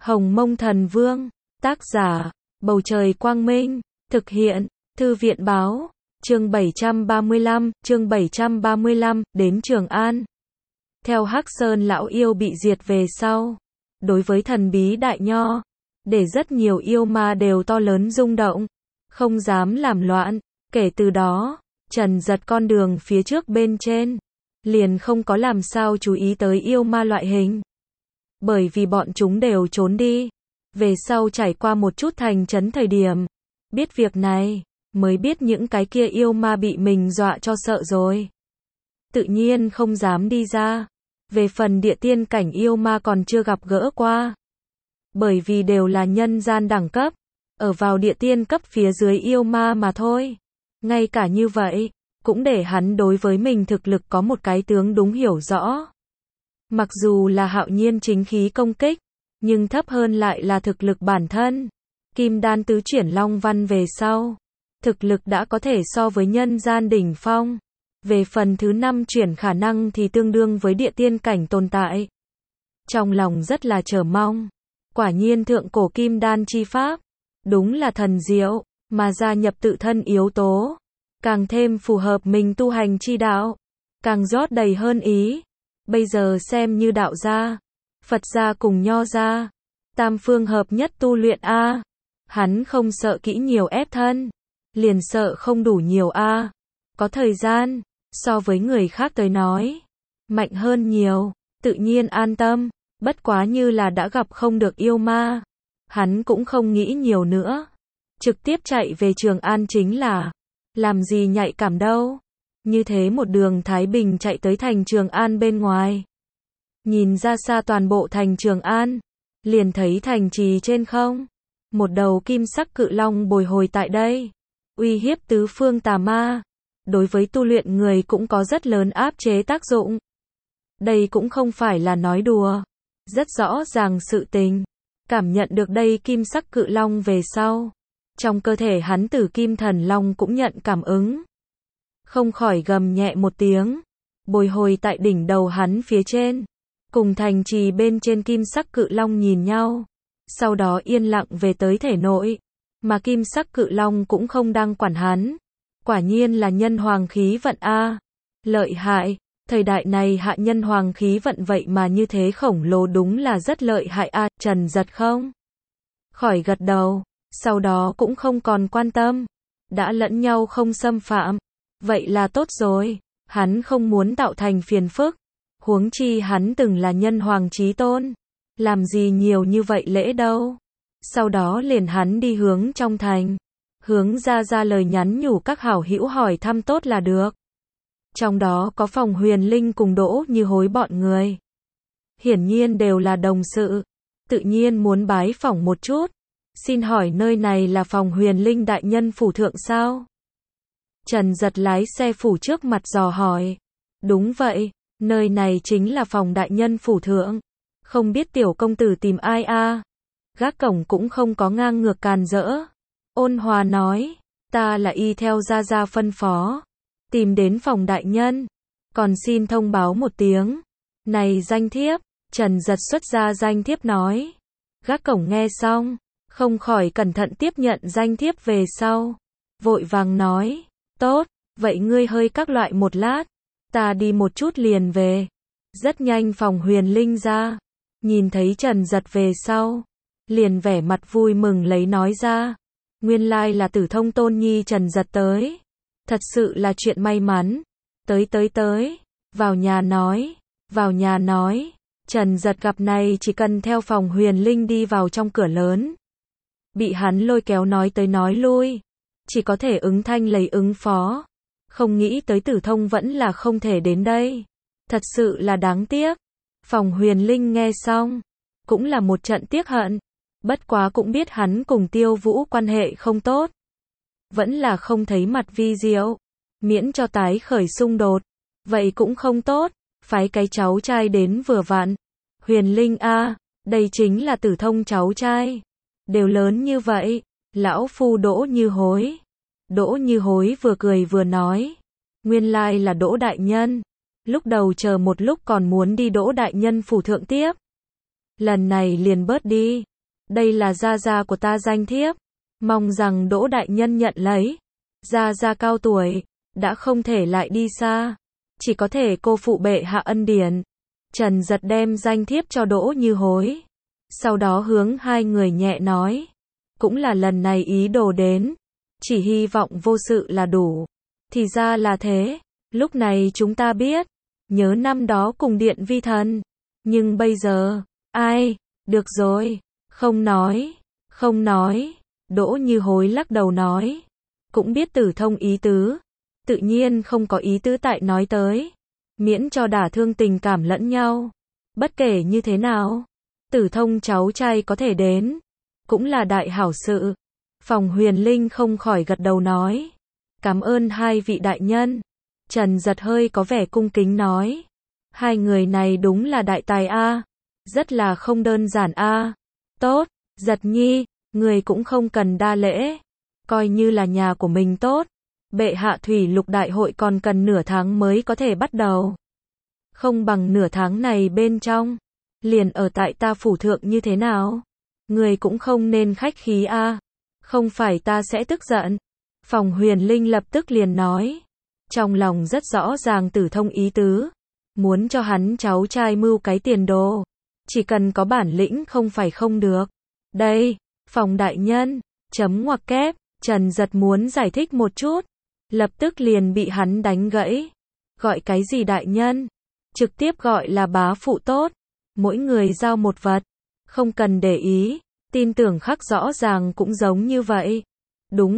Hồng Mông Thần Vương, tác giả, Bầu Trời Quang Minh, thực hiện, Thư viện Báo, chương 735, đến Trường An. Theo Hắc Sơn lão yêu bị diệt về sau, đối với thần bí Đại Nho, để rất nhiều yêu ma đều to lớn rung động, không dám làm loạn, kể từ đó, Trần Giật con đường phía trước bên trên, liền không có làm sao chú ý tới yêu ma loại hình. Bởi vì bọn chúng đều trốn đi, về sau trải qua một chút thành trấn thời điểm, biết việc này, mới biết những cái kia yêu ma bị mình dọa cho sợ rồi. Tự nhiên không dám đi ra, về phần địa tiên cảnh yêu ma còn chưa gặp gỡ qua. Bởi vì đều là nhân gian đẳng cấp, ở vào địa tiên cấp phía dưới yêu ma mà thôi. Ngay cả như vậy, cũng để hắn đối với mình thực lực có một cái tướng đúng hiểu rõ. Mặc dù là hạo nhiên chính khí công kích, nhưng thấp hơn lại là thực lực bản thân. Kim đan tứ chuyển long văn về sau, thực lực đã có thể so với nhân gian đỉnh phong. Về phần thứ 5 chuyển khả năng thì tương đương với địa tiên cảnh tồn tại. Trong lòng rất là chờ mong. Quả nhiên thượng cổ kim đan chi pháp, đúng là thần diệu, mà gia nhập tự thân yếu tố, càng thêm phù hợp mình tu hành chi đạo, càng rót đầy hơn ý. Bây giờ xem như đạo gia, Phật gia cùng Nho gia, tam phương hợp nhất tu luyện a. Hắn không sợ kỹ nhiều ép thân, liền sợ không đủ nhiều a. Có thời gian, so với người khác tới nói, mạnh hơn nhiều, tự nhiên an tâm, bất quá như là đã gặp không được yêu ma, hắn cũng không nghĩ nhiều nữa, trực tiếp chạy về Trường An chính là, làm gì nhạy cảm đâu. Như thế một đường Thái Bình chạy tới thành Trường An bên ngoài. Nhìn ra xa toàn bộ thành Trường An, liền thấy thành trì trên không, một đầu kim sắc cự long bồi hồi tại đây, uy hiếp tứ phương tà ma. Đối với tu luyện người cũng có rất lớn áp chế tác dụng. Đây cũng không phải là nói đùa, rất rõ ràng sự tình. Cảm nhận được đây kim sắc cự long về sau, trong cơ thể hắn Tử Kim Thần Long cũng nhận cảm ứng. Không khỏi gầm nhẹ một tiếng, bồi hồi tại đỉnh đầu hắn phía trên, cùng thành trì bên trên kim sắc cự long nhìn nhau, sau đó yên lặng về tới thể nội, mà kim sắc cự long cũng không đang quản hắn. Quả nhiên là nhân hoàng khí vận a, lợi hại, thời đại này hạ nhân hoàng khí vận vậy mà như thế khổng lồ, đúng là rất lợi hại a. Trần Giật không khỏi gật đầu, sau đó cũng không còn quan tâm, đã lẫn nhau không xâm phạm, vậy là tốt rồi, hắn không muốn tạo thành phiền phức, huống chi hắn từng là nhân hoàng chí tôn, làm gì nhiều như vậy lễ đâu. Sau đó liền hắn đi hướng trong thành, hướng ra lời nhắn nhủ các hảo hữu hỏi thăm tốt là được. Trong đó có Phòng Huyền Linh cùng Đỗ Như Hối bọn người. Hiển nhiên đều là đồng sự, tự nhiên muốn bái phỏng một chút. Xin hỏi nơi này là Phòng Huyền Linh đại nhân phủ thượng sao? Trần Giật lái xe phủ trước mặt dò hỏi. Đúng vậy, nơi này chính là phòng đại nhân phủ thượng. Không biết tiểu công tử tìm ai a? Gác cổng cũng không có ngang ngược càn rỡ. Ôn hòa nói, ta là y theo gia phân phó, tìm đến phòng đại nhân, còn xin thông báo một tiếng. Này danh thiếp, Trần Giật xuất ra danh thiếp nói. Gác cổng nghe xong, không khỏi cẩn thận tiếp nhận danh thiếp về sau, vội vàng nói, tốt, vậy ngươi hơi các loại một lát, ta đi một chút liền về. Rất nhanh Phòng Huyền Linh ra, nhìn thấy Trần Giật về sau, liền vẻ mặt vui mừng lấy nói ra. Nguyên lai là Tử Thông tôn nhi Trần Giật tới. Thật sự là chuyện may mắn. Tới. Vào nhà nói. Trần Giật gặp này chỉ cần theo Phòng Huyền Linh đi vào trong cửa lớn. Bị hắn lôi kéo nói tới nói lui. Chỉ có thể ứng thanh lấy ứng phó. Không nghĩ tới Tử Thông vẫn là không thể đến đây. Thật sự là đáng tiếc. Phòng Huyền Linh nghe xong, cũng là một trận tiếc hận. Bất quá cũng biết hắn cùng Tiêu Vũ quan hệ không tốt, vẫn là không thấy mặt vi diệu, miễn cho tái khởi xung đột, vậy cũng không tốt, phái cái cháu trai đến vừa vặn. Huyền Linh a, đây chính là Tử Thông cháu trai, đều lớn như vậy, lão phu Đỗ Như Hối. Đỗ Như Hối vừa cười vừa nói, nguyên lai là Đỗ đại nhân, lúc đầu chờ một lúc còn muốn đi Đỗ đại nhân phủ thượng tiếp, lần này liền bớt đi. Đây là gia gia của ta danh thiếp, mong rằng Đỗ đại nhân nhận lấy. Gia gia cao tuổi, đã không thể lại đi xa, chỉ có thể cô phụ bệ hạ ân điển. Trần Giật đem danh thiếp cho Đỗ Như Hối, sau đó hướng hai người nhẹ nói, cũng là lần này ý đồ đến, chỉ hy vọng vô sự là đủ. Thì ra là thế, lúc này chúng ta biết, nhớ năm đó cùng điện vi thần, nhưng bây giờ, ai, được rồi, không nói, Đỗ Như Hối lắc đầu nói, cũng biết Tử Thông ý tứ, tự nhiên không có ý tứ tại nói tới, miễn cho đả thương tình cảm lẫn nhau. Bất kể như thế nào, Tử Thông cháu trai có thể đến, cũng là đại hảo sự. Phòng Huyền Linh không khỏi gật đầu nói, cảm ơn hai vị đại nhân. Trần Giật hơi có vẻ cung kính nói, hai người này đúng là đại tài a, rất là không đơn giản a. Tốt, Giật nhi, người cũng không cần đa lễ, coi như là nhà của mình tốt. Bệ hạ thủy lục đại hội còn cần nửa tháng mới có thể bắt đầu. Không bằng nửa tháng này bên trong, liền ở tại ta phủ thượng như thế nào? Người cũng không nên khách khí a, không phải ta sẽ tức giận. Phòng Huyền Linh lập tức liền nói, trong lòng rất rõ ràng Tử Thông ý tứ, muốn cho hắn cháu trai mưu cái tiền đồ, chỉ cần có bản lĩnh không phải không được. Đây, Phòng đại nhân, chấm ngoặc kép, Trần Giật muốn giải thích một chút, lập tức liền bị hắn đánh gãy. Gọi cái gì đại nhân? Trực tiếp gọi là bá phụ tốt. Mỗi người giao một vật, không cần để ý, tin tưởng khắc rõ ràng cũng giống như vậy. Đúng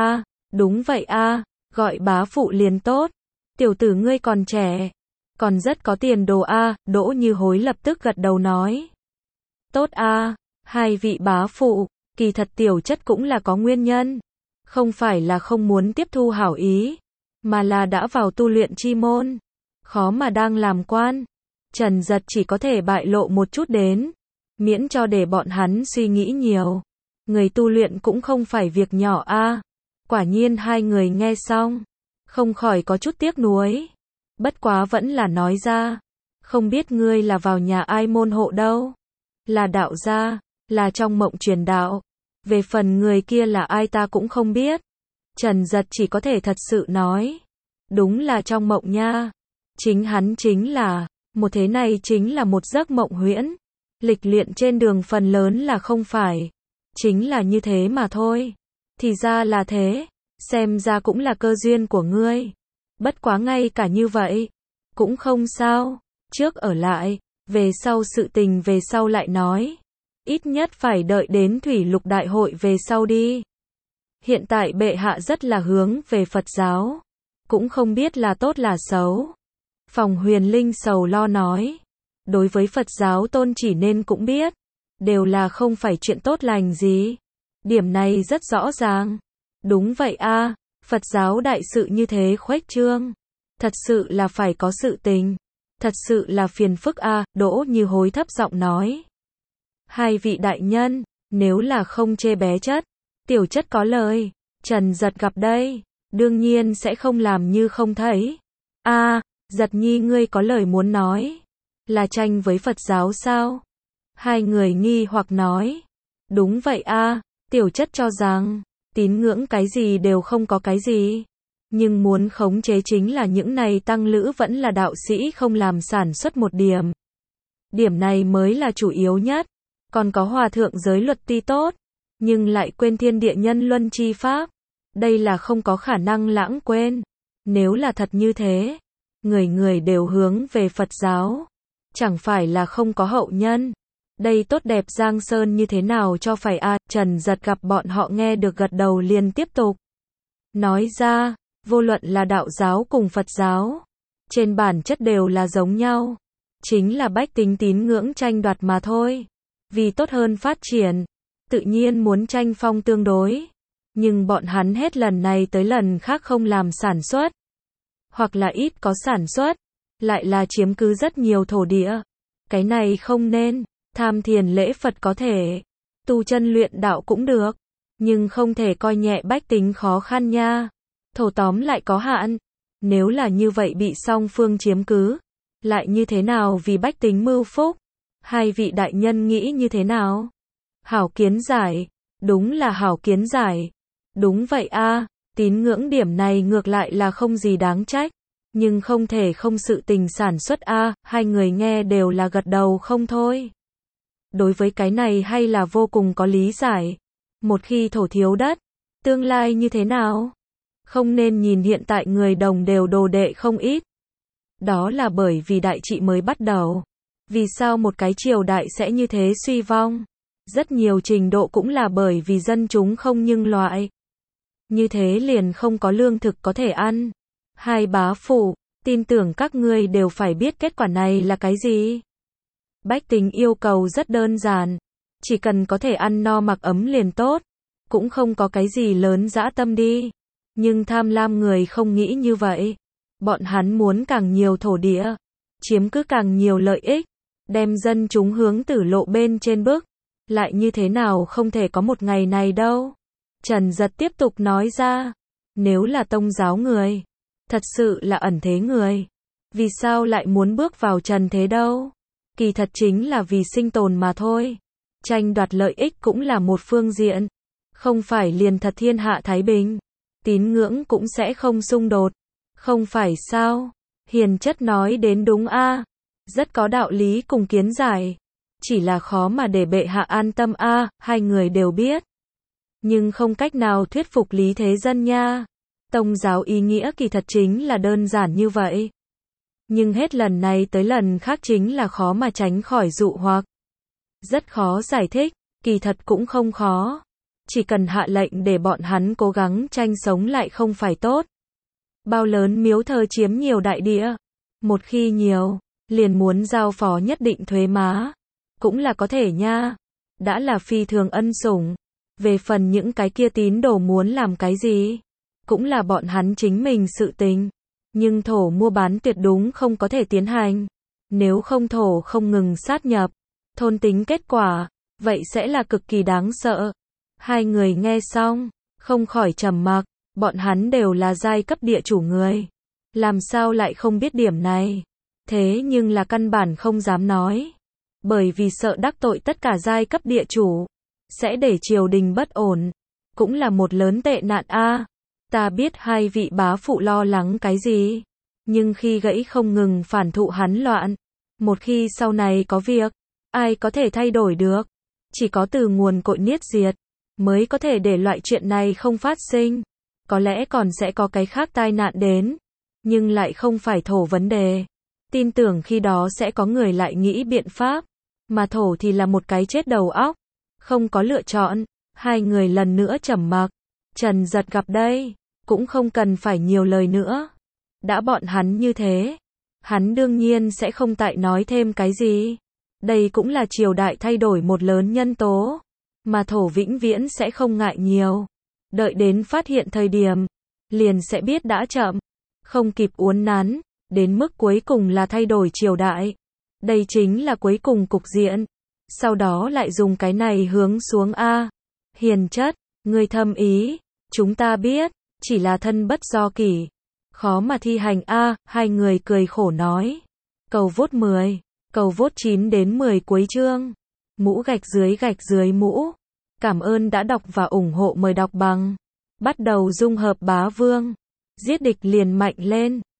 vậy a, gọi bá phụ liền tốt. Tiểu tử ngươi còn trẻ, còn rất có tiền đồ a. Đỗ Như Hối lập tức gật đầu nói, tốt a, hai vị bá phụ, kỳ thật tiểu chất cũng là có nguyên nhân, không phải là không muốn tiếp thu hảo ý, mà là đã vào tu luyện chi môn, khó mà đang làm quan. Trần Giật chỉ có thể bại lộ một chút đến, miễn cho để bọn hắn suy nghĩ nhiều. Người tu luyện cũng không phải việc nhỏ a. Quả nhiên hai người nghe xong, không khỏi có chút tiếc nuối. Bất quá vẫn là nói ra, không biết ngươi là vào nhà ai môn hộ đâu? Là đạo gia, là trong mộng truyền đạo. Về phần người kia là ai ta cũng không biết. Trần Giật chỉ có thể thật sự nói, đúng là trong mộng nha. Chính hắn chính là, một thế này chính là một giấc mộng huyễn. Lịch luyện trên đường phần lớn là không phải, chính là như thế mà thôi. Thì ra là thế, xem ra cũng là cơ duyên của ngươi. Bất quá ngay cả như vậy, cũng không sao, trước ở lại, về sau sự tình về sau lại nói. Ít nhất phải đợi đến thủy lục đại hội về sau đi. Hiện tại bệ hạ rất là hướng về Phật giáo, cũng không biết là tốt là xấu. Phòng Huyền Linh sầu lo nói, đối với Phật giáo tôn chỉ nên cũng biết, đều là không phải chuyện tốt lành gì. Điểm này rất rõ ràng. Đúng vậy a, Phật giáo đại sự như thế khuếch trương, thật sự là phải có sự tình, thật sự là phiền phức a. Đỗ Như Hối thấp giọng nói, hai vị đại nhân, nếu là không chê bé chất, tiểu chất có lời. Trần Giật gặp đây, đương nhiên sẽ không làm như không thấy. A, Giật nhi ngươi có lời muốn nói, là tranh với Phật giáo sao? Hai người nghi hoặc nói, đúng vậy a, tiểu chất cho rằng, tín ngưỡng cái gì đều không có cái gì, nhưng muốn khống chế chính là những này tăng lữ vẫn là đạo sĩ không làm sản xuất một điểm. Điểm này mới là chủ yếu nhất, còn có hòa thượng giới luật tuy tốt, nhưng lại quên thiên địa nhân luân chi pháp, đây là không có khả năng lãng quên. Nếu là thật như thế, người người đều hướng về Phật giáo, chẳng phải là không có hậu nhân. Đây tốt đẹp Giang Sơn như thế nào cho phải a. Trần Giật gặp bọn họ nghe được gật đầu liền tiếp tục nói ra, vô luận là đạo giáo cùng Phật giáo, trên bản chất đều là giống nhau, chính là bách tính tín ngưỡng tranh đoạt mà thôi. Vì tốt hơn phát triển, tự nhiên muốn tranh phong tương đối, nhưng bọn hắn hết lần này tới lần khác không làm sản xuất, hoặc là ít có sản xuất, lại là chiếm cứ rất nhiều thổ địa. Cái này không nên. Tham thiền lễ Phật có thể, tu chân luyện đạo cũng được, nhưng không thể coi nhẹ bách tính khó khăn nha. Thổ tóm lại có hạn, nếu là như vậy bị song phương chiếm cứ, lại như thế nào vì bách tính mưu phúc? Hai vị đại nhân nghĩ như thế nào? Hảo kiến giải. Đúng là hảo kiến giải. Đúng vậy a, tín ngưỡng điểm này ngược lại là không gì đáng trách. Nhưng không thể không sự tình sản xuất a, hai người nghe đều là gật đầu không thôi. Đối với cái này hay là vô cùng có lý giải. Một khi thổ thiếu đất, tương lai như thế nào? Không nên nhìn hiện tại người Đồng đều đồ đệ không ít. Đó là bởi vì đại trị mới bắt đầu. Vì sao một cái triều đại sẽ như thế suy vong? Rất nhiều trình độ cũng là bởi vì dân chúng không nhưng loại. Như thế liền không có lương thực có thể ăn. Hai bá phụ, tin tưởng các ngươi đều phải biết kết quả này là cái gì. Bách tính yêu cầu rất đơn giản. Chỉ cần có thể ăn no mặc ấm liền tốt. Cũng không có cái gì lớn dã tâm đi. Nhưng tham lam người không nghĩ như vậy. Bọn hắn muốn càng nhiều thổ địa. Chiếm cứ càng nhiều lợi ích. Đem dân chúng hướng tử lộ bên trên bước. Lại như thế nào không thể có một ngày này đâu. Trần Giật tiếp tục nói ra. Nếu là tông giáo người. Thật sự là ẩn thế người. Vì sao lại muốn bước vào trần thế đâu? Kỳ thật chính là vì sinh tồn mà thôi. Tranh đoạt lợi ích cũng là một phương diện. Không phải liền thật thiên hạ thái bình. Tín ngưỡng cũng sẽ không xung đột. Không phải sao? Hiền chất nói đến đúng a, rất có đạo lý cùng kiến giải. Chỉ là khó mà để bệ hạ an tâm a, hai người đều biết. Nhưng không cách nào thuyết phục lý thế dân nha. Tông giáo ý nghĩa kỳ thật chính là đơn giản như vậy. Nhưng hết lần này tới lần khác chính là khó mà tránh khỏi dụ hoặc. Rất khó giải thích, kỳ thật cũng không khó. Chỉ cần hạ lệnh để bọn hắn cố gắng tranh sống lại không phải tốt. Bao lớn miếu thờ chiếm nhiều đại địa. Một khi nhiều, liền muốn giao phó nhất định thuế má. Cũng là có thể nha. Đã là phi thường ân sủng. Về phần những cái kia tín đồ muốn làm cái gì, cũng là bọn hắn chính mình sự tình. Nhưng thổ mua bán tuyệt đúng không có thể tiến hành. Nếu không thổ không ngừng sát nhập, thôn tính kết quả, vậy sẽ là cực kỳ đáng sợ. Hai người nghe xong, không khỏi trầm mặc, bọn hắn đều là giai cấp địa chủ người. Làm sao lại không biết điểm này? Thế nhưng là căn bản không dám nói. Bởi vì sợ đắc tội tất cả giai cấp địa chủ, sẽ để triều đình bất ổn. Cũng là một lớn tệ nạn a. Ta biết hai vị bá phụ lo lắng cái gì. Nhưng khi gãy không ngừng phản thụ hắn loạn. Một khi sau này có việc, ai có thể thay đổi được? Chỉ có từ nguồn cội niết diệt, mới có thể để loại chuyện này không phát sinh. Có lẽ còn sẽ có cái khác tai nạn đến. Nhưng lại không phải thổ vấn đề. Tin tưởng khi đó sẽ có người lại nghĩ biện pháp. Mà thổ thì là một cái chết đầu óc. Không có lựa chọn. Hai người lần nữa trầm mặc. Trần Giật gặp đây. Cũng không cần phải nhiều lời nữa. Đã bọn hắn như thế. Hắn đương nhiên sẽ không tại nói thêm cái gì. Đây cũng là triều đại thay đổi một lớn nhân tố. Mà thổ vĩnh viễn sẽ không ngại nhiều. Đợi đến phát hiện thời điểm. Liền sẽ biết đã chậm. Không kịp uốn nắn. Đến mức cuối cùng là thay đổi triều đại. Đây chính là cuối cùng cục diện. Sau đó lại dùng cái này hướng xuống a. Hiền chất, ngươi thâm ý. Chúng ta biết. Chỉ là thân bất do kỷ. Khó mà thi hành a. Hai người cười khổ nói. Cầu vốt 10. Cầu vốt 9 đến 10 cuối chương. Mũ gạch dưới mũ. Cảm ơn đã đọc và ủng hộ, mời đọc bằng. Bắt đầu dung hợp bá vương. Giết địch liền mạnh lên.